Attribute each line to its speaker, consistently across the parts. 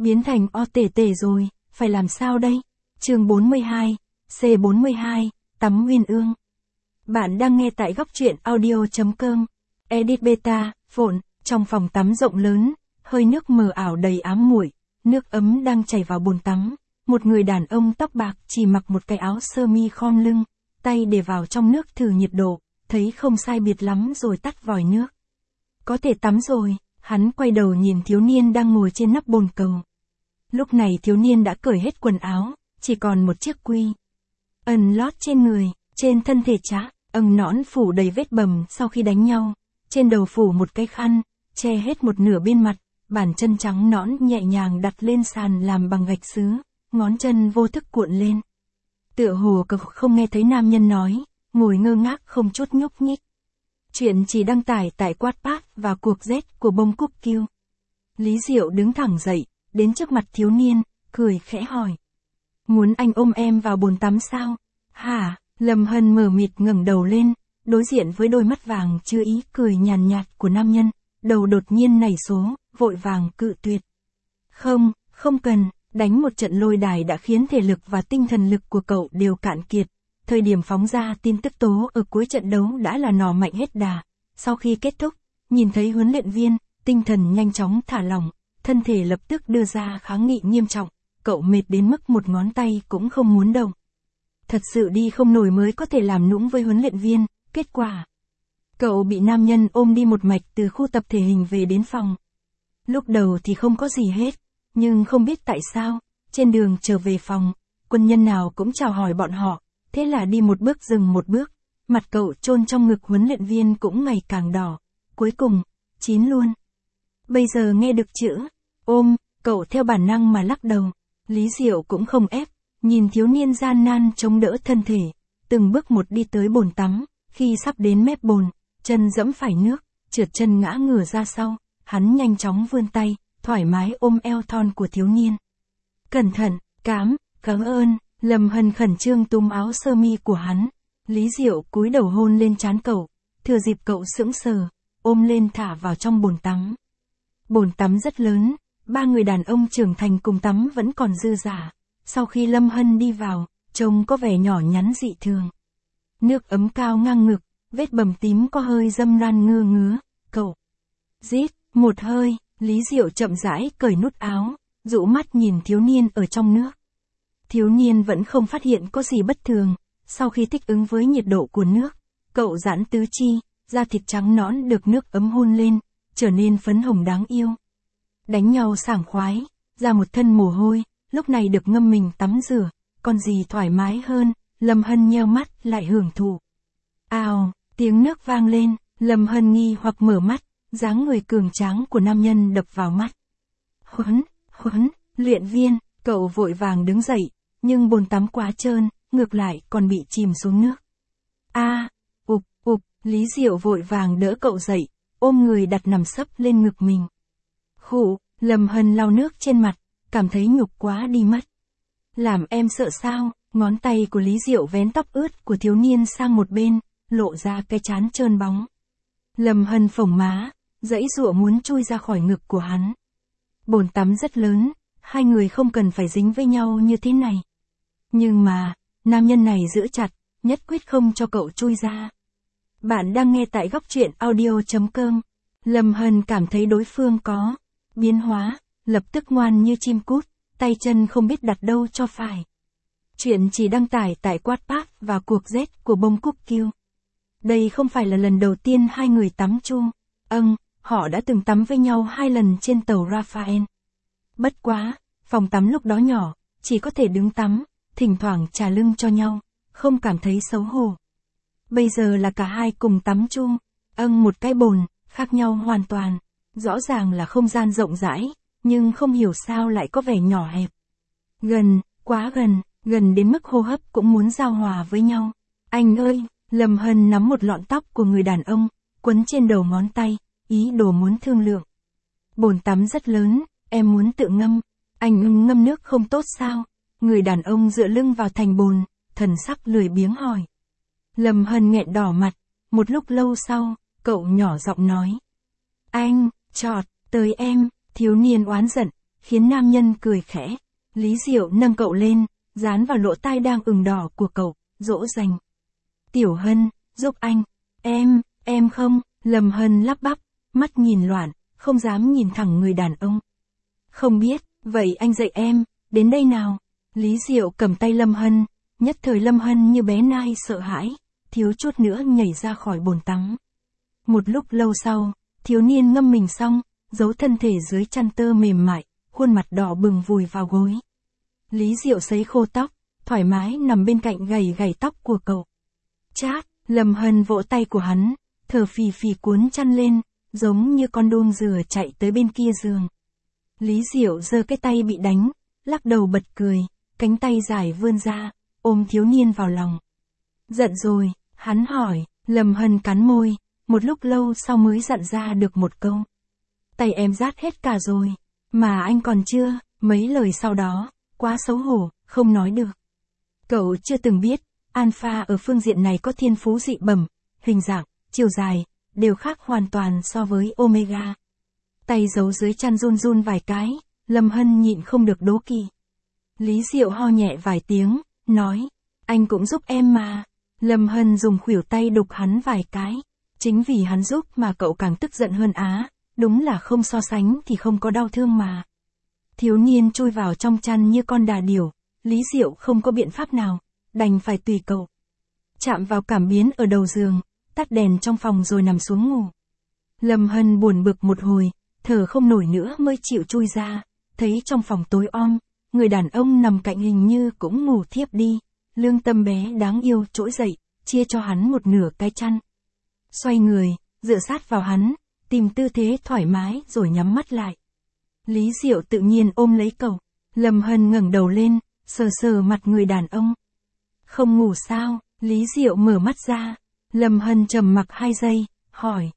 Speaker 1: biến thành o tể tể rồi, phải làm sao đây? Chương 42, C42, tắm uyên ương. Bạn đang nghe tại góc truyện audio.com. Edit beta, phộn, trong phòng tắm rộng lớn, hơi nước mờ ảo đầy ám muội, nước ấm đang chảy vào bồn tắm. Một người đàn ông tóc bạc chỉ mặc một cái áo sơ mi khom lưng, tay để vào trong nước thử nhiệt độ, thấy không sai biệt lắm rồi tắt vòi nước. Có thể tắm rồi, hắn quay đầu nhìn thiếu niên đang ngồi trên nắp bồn cầu. Lúc này thiếu niên đã cởi hết quần áo, chỉ còn một chiếc quy ẩn lót trên người, trên thân thể chã, nõn phủ đầy vết bầm sau khi đánh nhau, trên đầu phủ một cái khăn, che hết một nửa bên mặt, bàn chân trắng nõn nhẹ nhàng đặt lên sàn làm bằng gạch sứ, ngón chân vô thức cuộn lên. Tựa hồ không nghe thấy nam nhân nói, ngồi ngơ ngác không chút nhúc nhích. Chuyện chỉ đăng tải tại Wattpad và cuộc Z của bông cúc kiêu. Lý Diệu đứng thẳng dậy, đến trước mặt thiếu niên, cười khẽ hỏi. Muốn anh ôm em vào bồn tắm sao? Hả? Lâm Hân mờ mịt ngẩng đầu lên, đối diện với đôi mắt vàng chưa ý cười nhàn nhạt của nam nhân, đầu đột nhiên nảy số, vội vàng cự tuyệt. Không cần, đánh một trận lôi đài đã khiến thể lực và tinh thần lực của cậu đều cạn kiệt. Thời điểm phóng ra tin tức tố ở cuối trận đấu đã là nỏ mạnh hết đà. Sau khi kết thúc, nhìn thấy huấn luyện viên, tinh thần nhanh chóng thả lỏng, thân thể lập tức đưa ra kháng nghị nghiêm trọng, cậu mệt đến mức một ngón tay cũng không muốn động. Thật sự đi không nổi mới có thể làm nũng với huấn luyện viên, kết quả. Cậu bị nam nhân ôm đi một mạch từ khu tập thể hình về đến phòng. Lúc đầu thì không có gì hết, nhưng không biết tại sao, trên đường trở về phòng, quân nhân nào cũng chào hỏi bọn họ, thế là đi một bước dừng một bước, mặt cậu chôn trong ngực huấn luyện viên cũng ngày càng đỏ, cuối cùng, chín luôn. Bây giờ nghe được chữ ôm, cậu theo bản năng mà lắc đầu. Lý Diệu cũng không ép, nhìn thiếu niên gian nan chống đỡ thân thể, từng bước một đi tới bồn tắm, khi sắp đến mép bồn, chân dẫm phải nước, trượt chân ngã ngửa ra sau, hắn nhanh chóng vươn tay, thoải mái ôm eo thon của thiếu niên. Cẩn thận, cảm ơn, Lâm Hân khẩn trương túm áo sơ mi của hắn. Lý Diệu cúi đầu hôn lên trán cậu, thừa dịp cậu sững sờ, ôm lên thả vào trong bồn tắm. Bồn tắm rất lớn, ba người đàn ông trưởng thành cùng tắm vẫn còn dư dả. Sau khi Lâm Hân đi vào, trông có vẻ nhỏ nhắn dị thường. Nước ấm cao ngang ngực, vết bầm tím có hơi dâm ran ngơ ngứa, cậu. Rít, một hơi, Lý Diệu chậm rãi cởi nút áo, dụ mắt nhìn thiếu niên ở trong nước. Thiếu niên vẫn không phát hiện có gì bất thường, sau khi thích ứng với nhiệt độ của nước, cậu giãn tứ chi, da thịt trắng nõn được nước ấm hôn lên, trở nên phấn hồng đáng yêu. Đánh nhau sảng khoái, ra một thân mồ hôi, lúc này được ngâm mình tắm rửa, còn gì thoải mái hơn, Lâm Hân nheo mắt lại hưởng thụ. Ào, tiếng nước vang lên, Lâm Hân nghi hoặc mở mắt, dáng người cường tráng của nam nhân đập vào mắt. Huấn luyện viên, cậu vội vàng đứng dậy, nhưng bồn tắm quá trơn, ngược lại còn bị chìm xuống nước. Lý Diệu vội vàng đỡ cậu dậy, ôm người đặt nằm sấp lên ngực mình. Lâm Hân lau nước trên mặt, cảm thấy nhục quá đi mất. Làm em sợ sao? Ngón tay của Lý Diệu vén tóc ướt của thiếu niên sang một bên, lộ ra cái trán trơn bóng. Lâm Hân phồng má, giãy giụa muốn chui ra khỏi ngực của hắn. Bồn tắm rất lớn, hai người không cần phải dính với nhau như thế này. Nhưng mà, nam nhân này giữ chặt, nhất quyết không cho cậu chui ra. Bạn đang nghe tại góc truyện audio.com. Lâm Hân cảm thấy đối phương có biến hóa, lập tức ngoan như chim cút, tay chân không biết đặt đâu cho phải. Chuyện chỉ đăng tải tại Wattpad và cuộc Z của bông cúc kiêu. Đây không phải là lần đầu tiên hai người tắm chung. Họ đã từng tắm với nhau 2 lần trên tàu Raphael. Bất quá, phòng tắm lúc đó nhỏ, chỉ có thể đứng tắm, thỉnh thoảng chà lưng cho nhau, không cảm thấy xấu hổ. Bây giờ là cả hai cùng tắm chung, một cái bồn, khác nhau hoàn toàn. Rõ ràng là không gian rộng rãi, nhưng không hiểu sao lại có vẻ nhỏ hẹp. Gần, quá gần đến mức hô hấp cũng muốn giao hòa với nhau. Anh ơi, Lâm Hân nắm một lọn tóc của người đàn ông, quấn trên đầu ngón tay, ý đồ muốn thương lượng. Bồn tắm rất lớn, em muốn tự ngâm. Anh ngâm nước không tốt sao? Người đàn ông dựa lưng vào thành bồn, thần sắc lười biếng hỏi. Lâm Hân nghẹn đỏ mặt, một lúc lâu sau, cậu nhỏ giọng nói. Anh, chọt, tới em, thiếu niên oán giận, khiến nam nhân cười khẽ. Lý Diệu nâng cậu lên, dán vào lỗ tai đang ửng đỏ của cậu, dỗ dành. Tiểu Hân, giúp anh. Em không, Lâm Hân lắp bắp, mắt nhìn loạn, không dám nhìn thẳng người đàn ông. Không biết, vậy anh dạy em, đến đây nào. Lý Diệu cầm tay Lâm Hân, nhất thời Lâm Hân như bé nai sợ hãi, thiếu chút nữa nhảy ra khỏi bồn tắm. Một lúc lâu sau, thiếu niên ngâm mình xong, giấu thân thể dưới chăn tơ mềm mại, khuôn mặt đỏ bừng vùi vào gối. Lý Diệu sấy khô tóc, thoải mái nằm bên cạnh gầy gầy tóc của cậu. Chát, Lâm Hân vỗ tay của hắn, thở phì phì cuốn chăn lên, giống như con đom dừa chạy tới bên kia giường. Lý Diệu giơ cái tay bị đánh, lắc đầu bật cười, cánh tay dài vươn ra, ôm thiếu niên vào lòng. Giận rồi, hắn hỏi. Lâm Hân cắn môi, một lúc lâu sau mới dặn ra được một câu. Tay em rát hết cả rồi, mà anh còn chưa. Mấy lời sau đó, quá xấu hổ, không nói được. Cậu chưa từng biết, Alpha ở phương diện này có thiên phú dị bẩm, hình dạng, chiều dài, đều khác hoàn toàn so với Omega. Tay giấu dưới chăn run run vài cái, Lâm Hân nhịn không được đố kỵ. Lý Diệu ho nhẹ vài tiếng, nói, anh cũng giúp em mà. Lâm Hân dùng khuỷu tay đục hắn vài cái. Chính vì hắn giúp mà cậu càng tức giận hơn á, đúng là không so sánh thì không có đau thương mà. Thiếu niên chui vào trong chăn như con đà điểu, Lý Diệu không có biện pháp nào, đành phải tùy cậu. Chạm vào cảm biến ở đầu giường, tắt đèn trong phòng rồi nằm xuống ngủ. Lâm Hân buồn bực một hồi, thở không nổi nữa mới chịu chui ra, thấy trong phòng tối om, người đàn ông nằm cạnh hình như cũng ngủ thiếp đi, lương tâm bé đáng yêu trỗi dậy, chia cho hắn một nửa cái chăn. Xoay người, dựa sát vào hắn, tìm tư thế thoải mái rồi nhắm mắt lại. Lý Diệu tự nhiên ôm lấy cậu, Lâm Hân ngẩng đầu lên, sờ sờ mặt người đàn ông. Không ngủ sao? Lý Diệu mở mắt ra. Lâm Hân trầm mặc 2 giây, hỏi,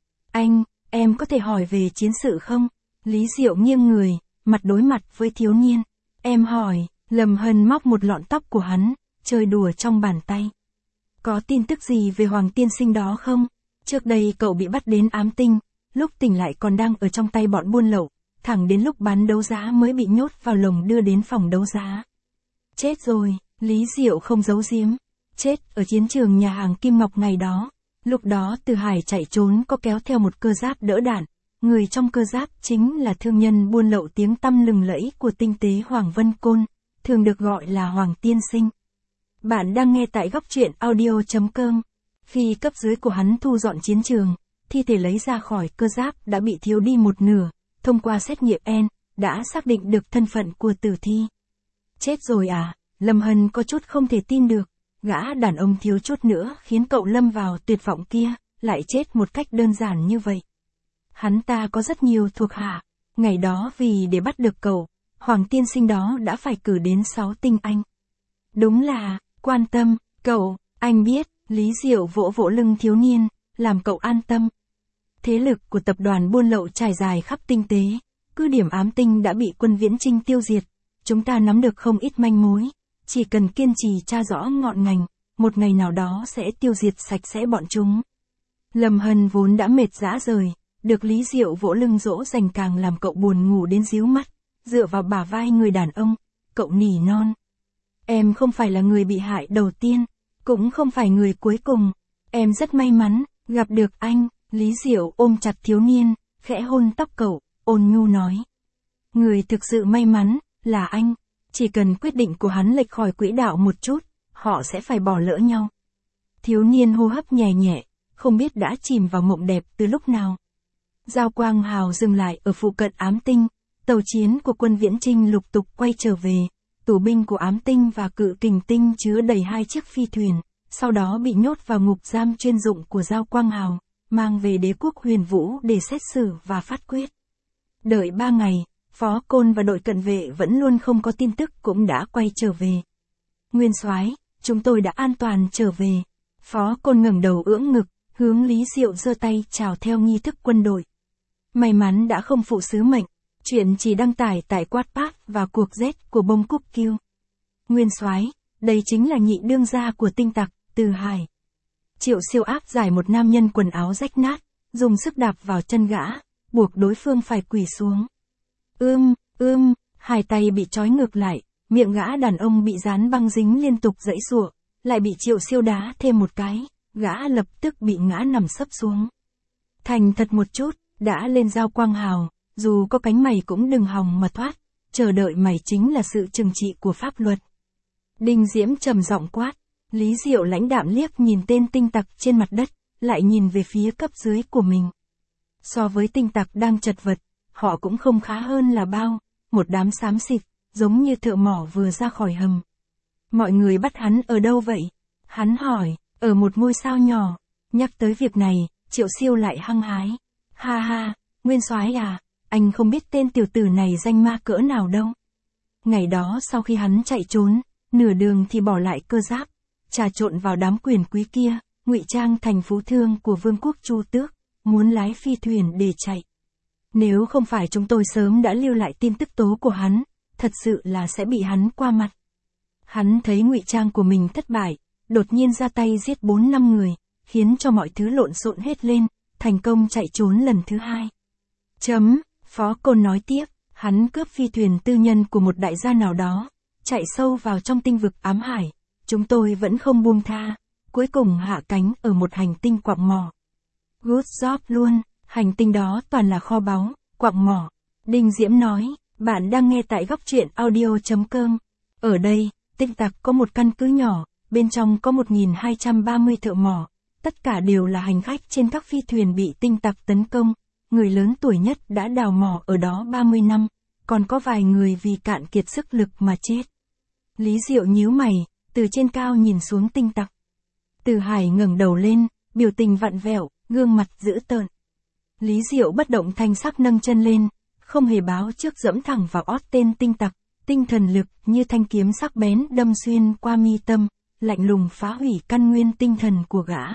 Speaker 1: em có thể hỏi về chiến sự không? Lý Diệu nghiêng người, mặt đối mặt với thiếu niên. Em hỏi. Lâm Hân móc một lọn tóc của hắn, chơi đùa trong bàn tay. Có tin tức gì về Hoàng tiên sinh đó không? Trước đây cậu bị bắt đến ám tinh, lúc tỉnh lại còn đang ở trong tay bọn buôn lậu, thẳng đến lúc bán đấu giá mới bị nhốt vào lồng đưa đến phòng đấu giá. Chết rồi, Lý Diệu không giấu giếm. Chết ở chiến trường nhà hàng Kim Ngọc ngày đó. Lúc đó Từ Hải chạy trốn có kéo theo một cơ giáp đỡ đạn. Người trong cơ giáp chính là thương nhân buôn lậu tiếng tăm lừng lẫy của tinh tế Hoàng Vân Côn, thường được gọi là Hoàng tiên sinh. Bạn đang nghe tại góc truyện audio.com. Khi cấp dưới của hắn thu dọn chiến trường, thi thể lấy ra khỏi cơ giáp đã bị thiếu đi một nửa, thông qua xét nghiệm N, đã xác định được thân phận của tử thi. Chết rồi à? Lâm Hân có chút không thể tin được, gã đàn ông thiếu chút nữa khiến cậu lâm vào tuyệt vọng kia, lại chết một cách đơn giản như vậy. Hắn ta có rất nhiều thuộc hạ, ngày đó vì để bắt được cậu, Hoàng tiên sinh đó đã phải cử đến 6 tinh anh. Đúng là, quan tâm, cậu, anh biết. Lý Diệu vỗ vỗ lưng thiếu niên, làm cậu an tâm. Thế lực của tập đoàn buôn lậu trải dài khắp tinh tế, cứ điểm ám tinh đã bị quân Viễn Chinh tiêu diệt, chúng ta nắm được không ít manh mối, chỉ cần kiên trì tra rõ ngọn ngành, một ngày nào đó sẽ tiêu diệt sạch sẽ bọn chúng. Lâm Hân vốn đã mệt rã rời, được Lý Diệu vỗ lưng dỗ dành càng làm cậu buồn ngủ đến díu mắt, dựa vào bả vai người đàn ông, cậu nỉ non. Em không phải là người bị hại đầu tiên, cũng không phải người cuối cùng, em rất may mắn, gặp được anh. Lý Diệu ôm chặt thiếu niên, khẽ hôn tóc cậu, ôn nhu nói. Người thực sự may mắn, là anh, chỉ cần quyết định của hắn lệch khỏi quỹ đạo một chút, họ sẽ phải bỏ lỡ nhau. Thiếu niên hô hấp nhẹ nhẹ, không biết đã chìm vào mộng đẹp từ lúc nào. Giao Quang Hào dừng lại ở phụ cận ám tinh, tàu chiến của quân Viễn Chinh lục tục quay trở về, tù binh của ám tinh và cự kình tinh chứa đầy 2 chiếc phi thuyền, sau đó bị nhốt vào ngục giam chuyên dụng của Giao Quang Hào, mang về đế quốc Huyền Vũ để xét xử và phát quyết. Đợi 3 ngày, Phó Côn và đội cận vệ vẫn luôn không có tin tức cũng đã quay trở về. Nguyên soái, chúng tôi đã an toàn trở về. Phó Côn ngẩng đầu ưỡn ngực, hướng Lý Diệu giơ tay chào theo nghi thức quân đội. May mắn đã không phụ sứ mệnh, chuyện chỉ đăng tải tại Wattpad và cuộc Z của bông cúc kiêu. Nguyên soái, đây chính là nhị đương gia của tinh tặc, Từ Hải. Triệu Siêu áp giải một nam nhân quần áo rách nát, dùng sức đạp vào chân gã, buộc đối phương phải quỳ xuống. Hai tay bị trói ngược lại, miệng gã đàn ông bị dán băng dính liên tục giãy giụa, lại bị Triệu Siêu đá thêm một cái, gã lập tức bị ngã nằm sấp xuống. Thành thật một chút, đã lên dao quang hào, dù có cánh mày cũng đừng hòng mà thoát, chờ đợi mày chính là sự trừng trị của pháp luật. Đinh Diễm trầm giọng quát, Lý Diệu lãnh đạm liếc nhìn tên tinh tặc trên mặt đất, lại nhìn về phía cấp dưới của mình. So với tinh tặc đang chật vật, họ cũng không khá hơn là bao, một đám xám xịt, giống như thợ mỏ vừa ra khỏi hầm. Mọi người bắt hắn ở đâu vậy? Hắn hỏi, ở một ngôi sao nhỏ. Nhắc tới việc này, Triệu Siêu lại hăng hái. Ha ha, Nguyên soái à, anh không biết tên tiểu tử này danh ma cỡ nào đâu. Ngày đó sau khi hắn chạy trốn, nửa đường thì bỏ lại cơ giáp, trà trộn vào đám quyền quý kia, ngụy trang thành phú thương của vương quốc Chu Tước, muốn lái phi thuyền để chạy. Nếu không phải chúng tôi sớm đã lưu lại tin tức tố của hắn, thật sự là sẽ bị hắn qua mặt. Hắn thấy ngụy trang của mình thất bại, đột nhiên ra tay giết 4-5 người, khiến cho mọi thứ lộn xộn hết lên, thành công chạy trốn lần thứ hai. Phó Côn nói tiếp, hắn cướp phi thuyền tư nhân của một đại gia nào đó, chạy sâu vào trong tinh vực ám hải, chúng tôi vẫn không buông tha, cuối cùng hạ cánh ở một hành tinh quặng mỏ. Good job luôn, hành tinh đó toàn là kho báu, quặng mỏ. Đinh Diễm nói, bạn đang nghe tại góc truyện audio.com. Ở đây, tinh tặc có một căn cứ nhỏ, bên trong có 1230 thợ mỏ, tất cả đều là hành khách trên các phi thuyền bị tinh tặc tấn công, người lớn tuổi nhất đã đào mỏ ở đó 30 năm, còn có vài người vì cạn kiệt sức lực mà chết. Lý Diệu nhíu mày, từ trên cao nhìn xuống tinh tặc. Từ Hải ngẩng đầu lên, biểu tình vặn vẹo, gương mặt dữ tợn. Lý Diệu bất động thanh sắc nâng chân lên, không hề báo trước dẫm thẳng vào ót tên tinh tặc, tinh thần lực như thanh kiếm sắc bén đâm xuyên qua mi tâm, lạnh lùng phá hủy căn nguyên tinh thần của gã.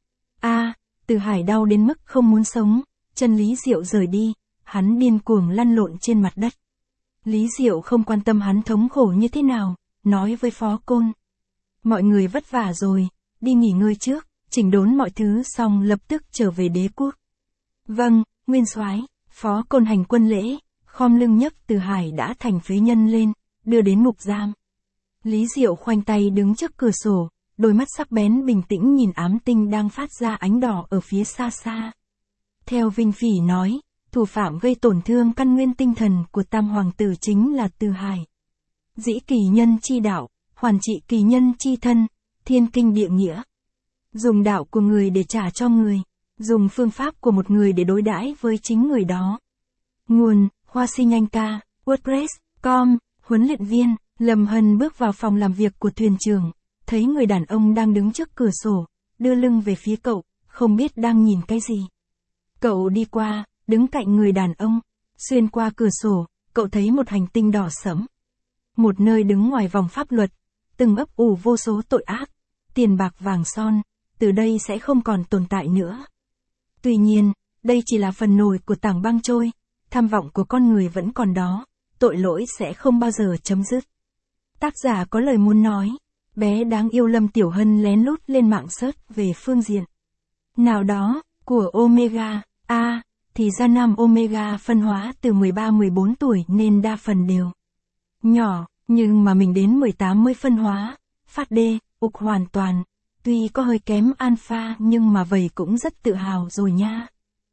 Speaker 1: Từ Hải đau đến mức không muốn sống, chân Lý Diệu rời đi, hắn điên cuồng lăn lộn trên mặt đất. Lý Diệu không quan tâm hắn thống khổ như thế nào, nói với Phó Côn. Mọi người vất vả rồi, đi nghỉ ngơi trước, chỉnh đốn mọi thứ xong lập tức trở về đế quốc. Vâng, Nguyên soái. Phó Côn hành quân lễ, khom lưng nhấc Từ Hải đã thành phế nhân lên, đưa đến ngục giam. Lý Diệu khoanh tay đứng trước cửa sổ, đôi mắt sắc bén bình tĩnh nhìn ám tinh đang phát ra ánh đỏ ở phía xa xa. Theo Vinh Phỉ nói, thủ phạm gây tổn thương căn nguyên tinh thần của Tam Hoàng tử chính là Từ Hải. Dĩ kỳ nhân chi đạo, hoàn trị kỳ nhân chi thân, thiên kinh địa nghĩa. Dùng đạo của người để trả cho người, dùng phương pháp của một người để đối đãi với chính người đó. Nguồn, Hoa Si Nhanh Ca, WordPress.com, huấn luyện viên. Lâm Hân bước vào phòng làm việc của thuyền trưởng, thấy người đàn ông đang đứng trước cửa sổ, đưa lưng về phía cậu, không biết đang nhìn cái gì. Cậu đi qua, đứng cạnh người đàn ông, xuyên qua cửa sổ, cậu thấy một hành tinh đỏ sẫm. Một nơi đứng ngoài vòng pháp luật, từng ấp ủ vô số tội ác, tiền bạc vàng son, từ đây sẽ không còn tồn tại nữa. Tuy nhiên, đây chỉ là phần nổi của tảng băng trôi, tham vọng của con người vẫn còn đó, tội lỗi sẽ không bao giờ chấm dứt. Tác giả có lời muốn nói, bé đáng yêu Lâm Tiểu Hân lén lút lên mạng search về phương diện nào đó, của Omega, thì ra nam Omega phân hóa từ 13-14 tuổi nên đa phần đều nhỏ, nhưng mà mình đến 18 mới phân hóa, phát D, ục hoàn toàn, tuy có hơi kém alpha nhưng mà vậy cũng rất tự hào rồi nha.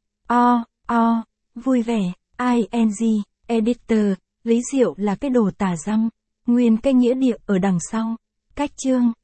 Speaker 1: Vui vẻ, ing, editor, Lý Diệu là cái đồ tà dâm, nguyên cái nghĩa địa ở đằng sau, cách chương.